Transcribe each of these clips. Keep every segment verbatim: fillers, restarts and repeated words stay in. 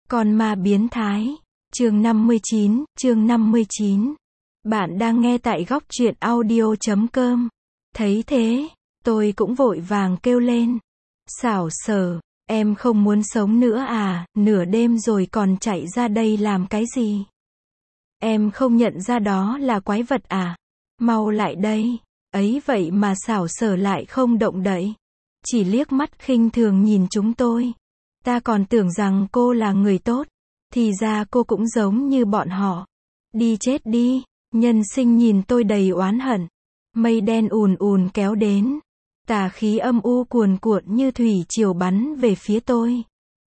Con ma biến thái. Chương năm mươi chín, chương năm mươi chín. Bạn đang nghe tại góc truyện audio chấm com. Thấy thế, tôi cũng vội vàng kêu lên. Xảo Sở, em không muốn sống nữa à, nửa đêm rồi còn chạy ra đây làm cái gì? Em không nhận ra đó là quái vật à? Mau lại đây. Ấy vậy mà Xảo Sở lại không động đậy. Chỉ liếc mắt khinh thường nhìn chúng tôi. Ta còn tưởng rằng cô là người tốt. Thì ra cô cũng giống như bọn họ. Đi chết đi. Nhân sinh nhìn tôi đầy oán hận. Mây đen ùn ùn kéo đến. Tà khí âm u cuồn cuộn như thủy triều bắn về phía tôi.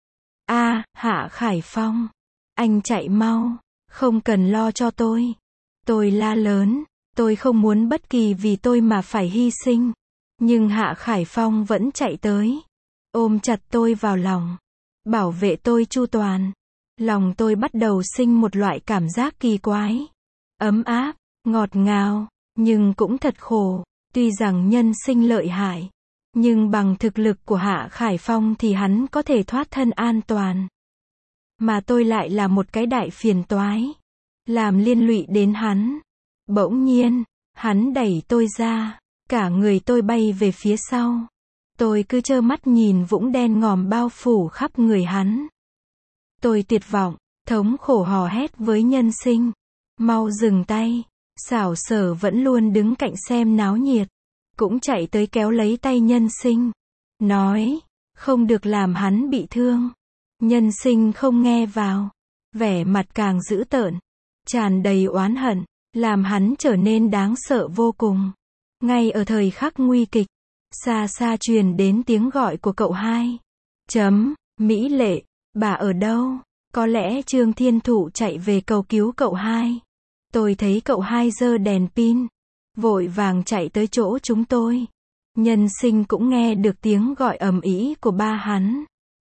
A, Hạ Khải Phong. Anh chạy mau. Không cần lo cho tôi. Tôi la lớn. Tôi không muốn bất kỳ vì tôi mà phải hy sinh. Nhưng Hạ Khải Phong vẫn chạy tới. Ôm chặt tôi vào lòng. Bảo vệ tôi chu toàn. Lòng tôi bắt đầu sinh một loại cảm giác kỳ quái. Ấm áp, ngọt ngào, nhưng cũng thật khổ. Tuy rằng nhân sinh lợi hại, nhưng bằng thực lực của Hạ Khải Phong thì hắn có thể thoát thân an toàn. Mà tôi lại là một cái đại phiền toái. Làm liên lụy đến hắn. Bỗng nhiên, hắn đẩy tôi ra. Cả người tôi bay về phía sau. Tôi cứ trơ mắt nhìn vũng đen ngòm bao phủ khắp người hắn. Tôi tuyệt vọng, thống khổ hò hét với nhân sinh. Mau dừng tay. Xảo Sở vẫn luôn đứng cạnh xem náo nhiệt. Cũng chạy tới kéo lấy tay nhân sinh. Nói, không được làm hắn bị thương. Nhân sinh không nghe vào. Vẻ mặt càng dữ tợn. Tràn đầy oán hận. Làm hắn trở nên đáng sợ vô cùng. Ngay ở thời khắc nguy kịch. Xa xa truyền đến tiếng gọi của cậu hai. Chấm, Mỹ Lệ, bà ở đâu? Có lẽ Trương Thiên Thụ chạy về cầu cứu cậu hai. Tôi thấy cậu hai giơ đèn pin. Vội vàng chạy tới chỗ chúng tôi. Nhân sinh cũng nghe được tiếng gọi ầm ĩ của ba hắn.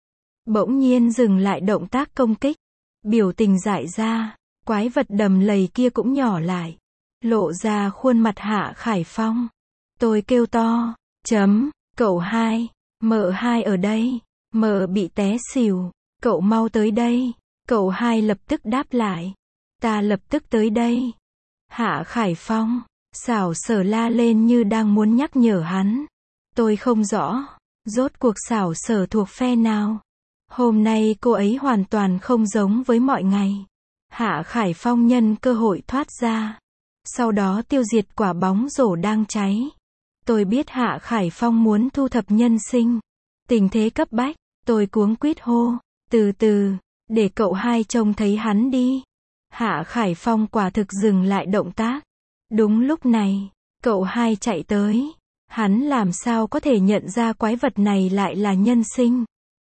Bỗng nhiên dừng lại động tác công kích. Biểu tình dại ra. Quái vật đầm lầy kia cũng nhỏ lại. Lộ ra khuôn mặt Hạ Khải Phong. Tôi kêu to. Chấm, cậu hai. Mợ hai ở đây. Mợ bị té xỉu. Cậu mau tới đây. Cậu hai lập tức đáp lại. Ta lập tức tới đây. Hạ Khải Phong. Xảo Sở la lên như đang muốn nhắc nhở hắn. Tôi không rõ. Rốt cuộc Xảo Sở thuộc phe nào. Hôm nay cô ấy hoàn toàn không giống với mọi ngày. Hạ Khải Phong nhân cơ hội thoát ra. Sau đó tiêu diệt quả bóng rổ đang cháy. Tôi biết Hạ Khải Phong muốn thu thập nhân sinh. Tình thế cấp bách. Tôi cuống quýt hô. Từ từ. Để cậu hai trông thấy hắn đi. Hạ Khải Phong quả thực dừng lại động tác. Đúng lúc này, cậu hai chạy tới. Hắn làm sao có thể nhận ra quái vật này lại là nhân sinh.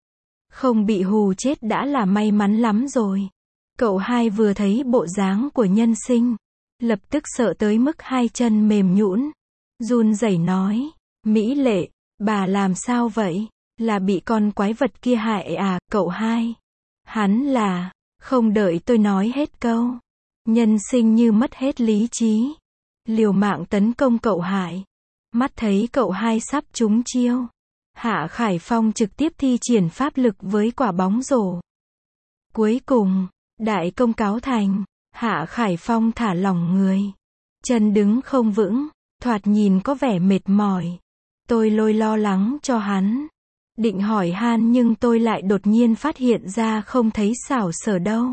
Không bị hù chết đã là may mắn lắm rồi. Cậu hai vừa thấy bộ dáng của nhân sinh. Lập tức sợ tới mức hai chân mềm nhũn. Run rẩy nói. Mỹ Lệ, bà làm sao vậy? Là bị con quái vật kia hại à, cậu hai? Hắn là... Không đợi tôi nói hết câu. Nhân sinh như mất hết lý trí. Liều mạng tấn công cậu hai. Mắt thấy cậu hai sắp trúng chiêu. Hạ Khải Phong trực tiếp thi triển pháp lực với quả bóng rổ. Cuối cùng, đại công cáo thành. Hạ Khải Phong thả lỏng người. Chân đứng không vững. Thoạt nhìn có vẻ mệt mỏi. Tôi lôi lo lắng cho hắn. Định hỏi han nhưng tôi lại đột nhiên phát hiện ra không thấy Xảo Sở đâu.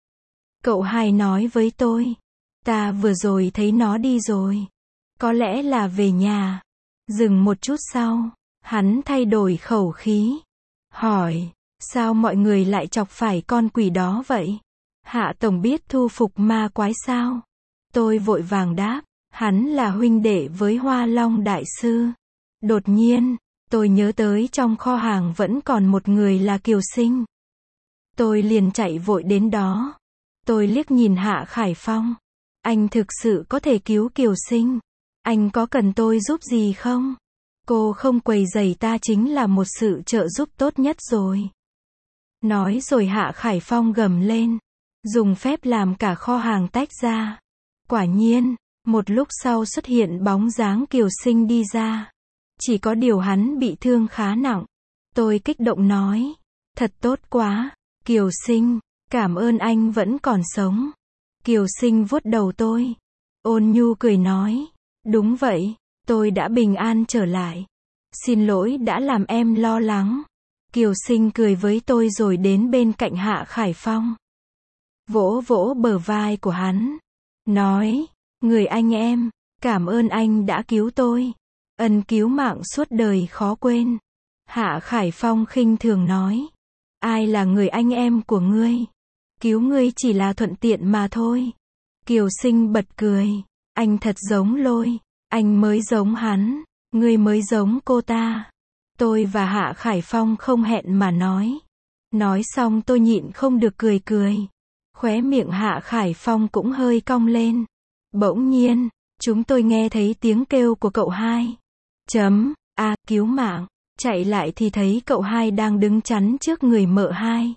Cậu hai nói với tôi. Ta vừa rồi thấy nó đi rồi. Có lẽ là về nhà. Dừng một chút sau. Hắn thay đổi khẩu khí. Hỏi. Sao mọi người lại chọc phải con quỷ đó vậy? Hạ Tổng biết thu phục ma quái sao? Tôi vội vàng đáp. Hắn là huynh đệ với Hoa Long Đại Sư. Đột nhiên. Tôi nhớ tới trong kho hàng vẫn còn một người là Kiều Sinh. Tôi liền chạy vội đến đó. Tôi liếc nhìn Hạ Khải Phong. Anh thực sự có thể cứu Kiều Sinh. Anh có cần tôi giúp gì không? Cô không quấy rầy ta chính là một sự trợ giúp tốt nhất rồi. Nói rồi Hạ Khải Phong gầm lên. Dùng phép làm cả kho hàng tách ra. Quả nhiên, một lúc sau xuất hiện bóng dáng Kiều Sinh đi ra. Chỉ có điều hắn bị thương khá nặng. Tôi kích động nói. Thật tốt quá. Kiều Sinh, cảm ơn anh vẫn còn sống. Kiều Sinh vuốt đầu tôi. Ôn nhu cười nói. Đúng vậy, tôi đã bình an trở lại. Xin lỗi đã làm em lo lắng. Kiều Sinh cười với tôi rồi đến bên cạnh Hạ Khải Phong. Vỗ vỗ bờ vai của hắn. Nói, người anh em, cảm ơn anh đã cứu tôi. Ân cứu mạng suốt đời khó quên. Hạ Khải Phong khinh thường nói. Ai là người anh em của ngươi? Cứu ngươi chỉ là thuận tiện mà thôi. Kiều Sinh bật cười. Anh thật giống Lôi. Anh mới giống hắn. Ngươi mới giống cô ta. Tôi và Hạ Khải Phong không hẹn mà nói. Nói xong tôi nhịn không được cười cười. Khóe miệng Hạ Khải Phong cũng hơi cong lên. Bỗng nhiên, chúng tôi nghe thấy tiếng kêu của cậu hai. Chấm, a, à, cứu mạng. Chạy lại thì thấy cậu hai đang đứng chắn trước người mợ hai.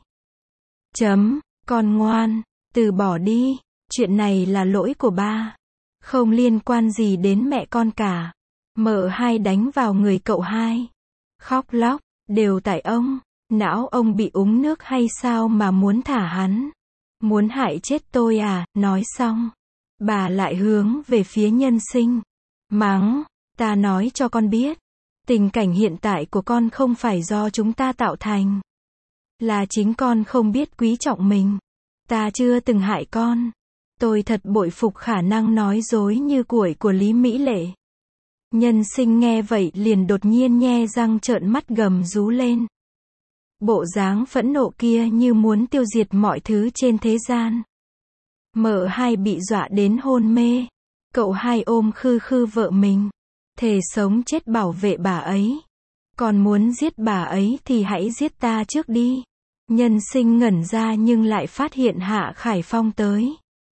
Chấm, con ngoan, từ bỏ đi. Chuyện này là lỗi của ba. Không liên quan gì đến mẹ con cả. Mợ hai đánh vào người cậu hai. Khóc lóc, đều tại ông. Não ông bị uống nước hay sao mà muốn thả hắn? Muốn hại chết tôi à? Nói xong, bà lại hướng về phía Nhân Sinh. Mắng, ta nói cho con biết. Tình cảnh hiện tại của con không phải do chúng ta tạo thành. Là chính con không biết quý trọng mình. Ta chưa từng hại con. Tôi thật bội phục khả năng nói dối như củi của Lý Mỹ Lệ. Nhân Sinh nghe vậy liền đột nhiên nhe răng trợn mắt gầm rú lên. Bộ dáng phẫn nộ kia như muốn tiêu diệt mọi thứ trên thế gian. Mợ hai bị dọa đến hôn mê. Cậu hai ôm khư khư vợ mình. Thề sống chết bảo vệ bà ấy. Còn muốn giết bà ấy thì hãy giết ta trước đi. Nhân Sinh ngẩn ra nhưng lại phát hiện Hạ Khải Phong tới.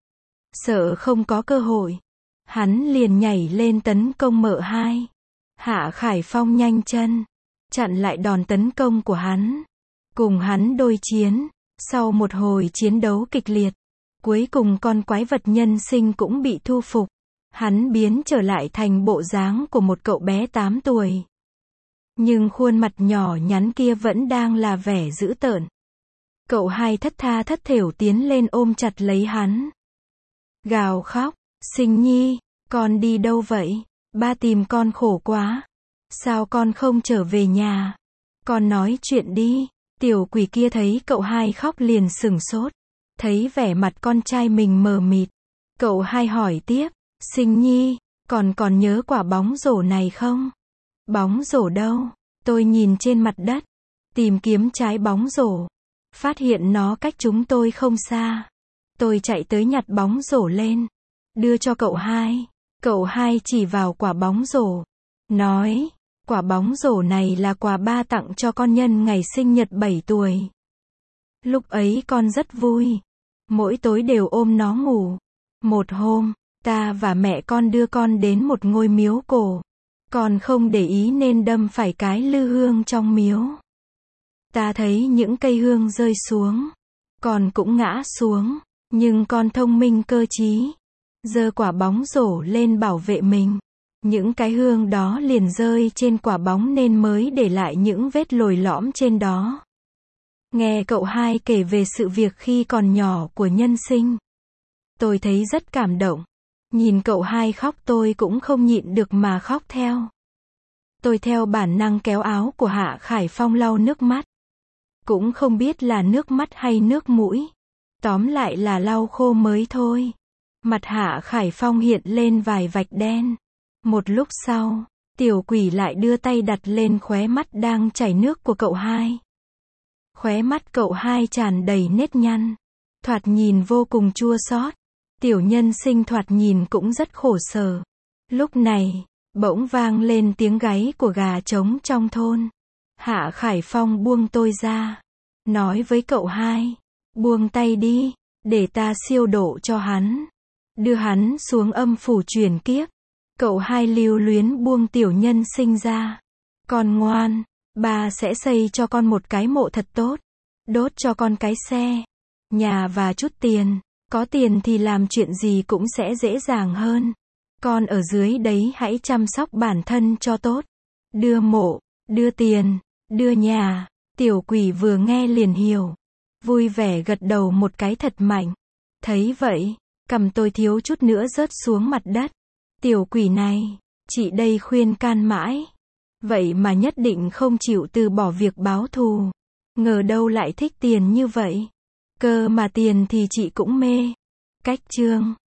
Sợ không có cơ hội. Hắn liền nhảy lên tấn công mợ hai. Hạ Khải Phong nhanh chân. Chặn lại đòn tấn công của hắn. Cùng hắn đôi chiến. Sau một hồi chiến đấu kịch liệt. Cuối cùng con quái vật Nhân Sinh cũng bị thu phục. Hắn biến trở lại thành bộ dáng của một cậu bé tám tuổi. Nhưng khuôn mặt nhỏ nhắn kia vẫn đang là vẻ dữ tợn. Cậu hai thất tha thất thểu tiến lên ôm chặt lấy hắn. Gào khóc, Sinh nhi, con đi đâu vậy? Ba tìm con khổ quá. Sao con không trở về nhà? Con nói chuyện đi. Tiểu quỷ kia thấy cậu hai khóc liền sửng sốt. Thấy vẻ mặt con trai mình mờ mịt. Cậu hai hỏi tiếp. Sinh nhi, còn còn nhớ quả bóng rổ này không? Bóng rổ đâu? Tôi nhìn trên mặt đất. Tìm kiếm trái bóng rổ. Phát hiện nó cách chúng tôi không xa. Tôi chạy tới nhặt bóng rổ lên. Đưa cho cậu hai. Cậu hai chỉ vào quả bóng rổ. Nói, quả bóng rổ này là quà ba tặng cho con nhân ngày sinh nhật bảy tuổi. Lúc ấy con rất vui. Mỗi tối đều ôm nó ngủ. Một hôm, ta và mẹ con đưa con đến một ngôi miếu cổ. Con không để ý nên đâm phải cái lư hương trong miếu. Ta thấy những cây hương rơi xuống. Con cũng ngã xuống. Nhưng con thông minh cơ trí. Giơ quả bóng rổ lên bảo vệ mình. Những cái hương đó liền rơi trên quả bóng nên mới để lại những vết lồi lõm trên đó. Nghe cậu hai kể về sự việc khi còn nhỏ của Nhân Sinh. Tôi thấy rất cảm động. Nhìn cậu hai khóc tôi cũng không nhịn được mà khóc theo. Tôi theo bản năng kéo áo của Hạ Khải Phong lau nước mắt. Cũng không biết là nước mắt hay nước mũi. Tóm lại là lau khô mới thôi. Mặt Hạ Khải Phong hiện lên vài vạch đen. Một lúc sau, tiểu quỷ lại đưa tay đặt lên khóe mắt đang chảy nước của cậu hai. Khóe mắt cậu hai tràn đầy nếp nhăn. Thoạt nhìn vô cùng chua xót. Tiểu Nhân Sinh thoạt nhìn cũng rất khổ sở. Lúc này, bỗng vang lên tiếng gáy của gà trống trong thôn. Hạ Khải Phong buông tôi ra. Nói với cậu hai. Buông tay đi, để ta siêu độ cho hắn. Đưa hắn xuống âm phủ chuyển kiếp. Cậu hai lưu luyến buông Tiểu Nhân Sinh ra. Con ngoan, ba sẽ xây cho con một cái mộ thật tốt. Đốt cho con cái xe, nhà và chút tiền. Có tiền thì làm chuyện gì cũng sẽ dễ dàng hơn. Con ở dưới đấy hãy chăm sóc bản thân cho tốt. Đưa mộ, đưa tiền, đưa nhà. Tiểu quỷ vừa nghe liền hiểu. Vui vẻ gật đầu một cái thật mạnh. Thấy vậy, cằm tôi thiếu chút nữa rớt xuống mặt đất. Tiểu quỷ này, chị đây khuyên can mãi. Vậy mà nhất định không chịu từ bỏ việc báo thù. Ngờ đâu lại thích tiền như vậy. Cơ mà tiền thì chị cũng mê. Cách chương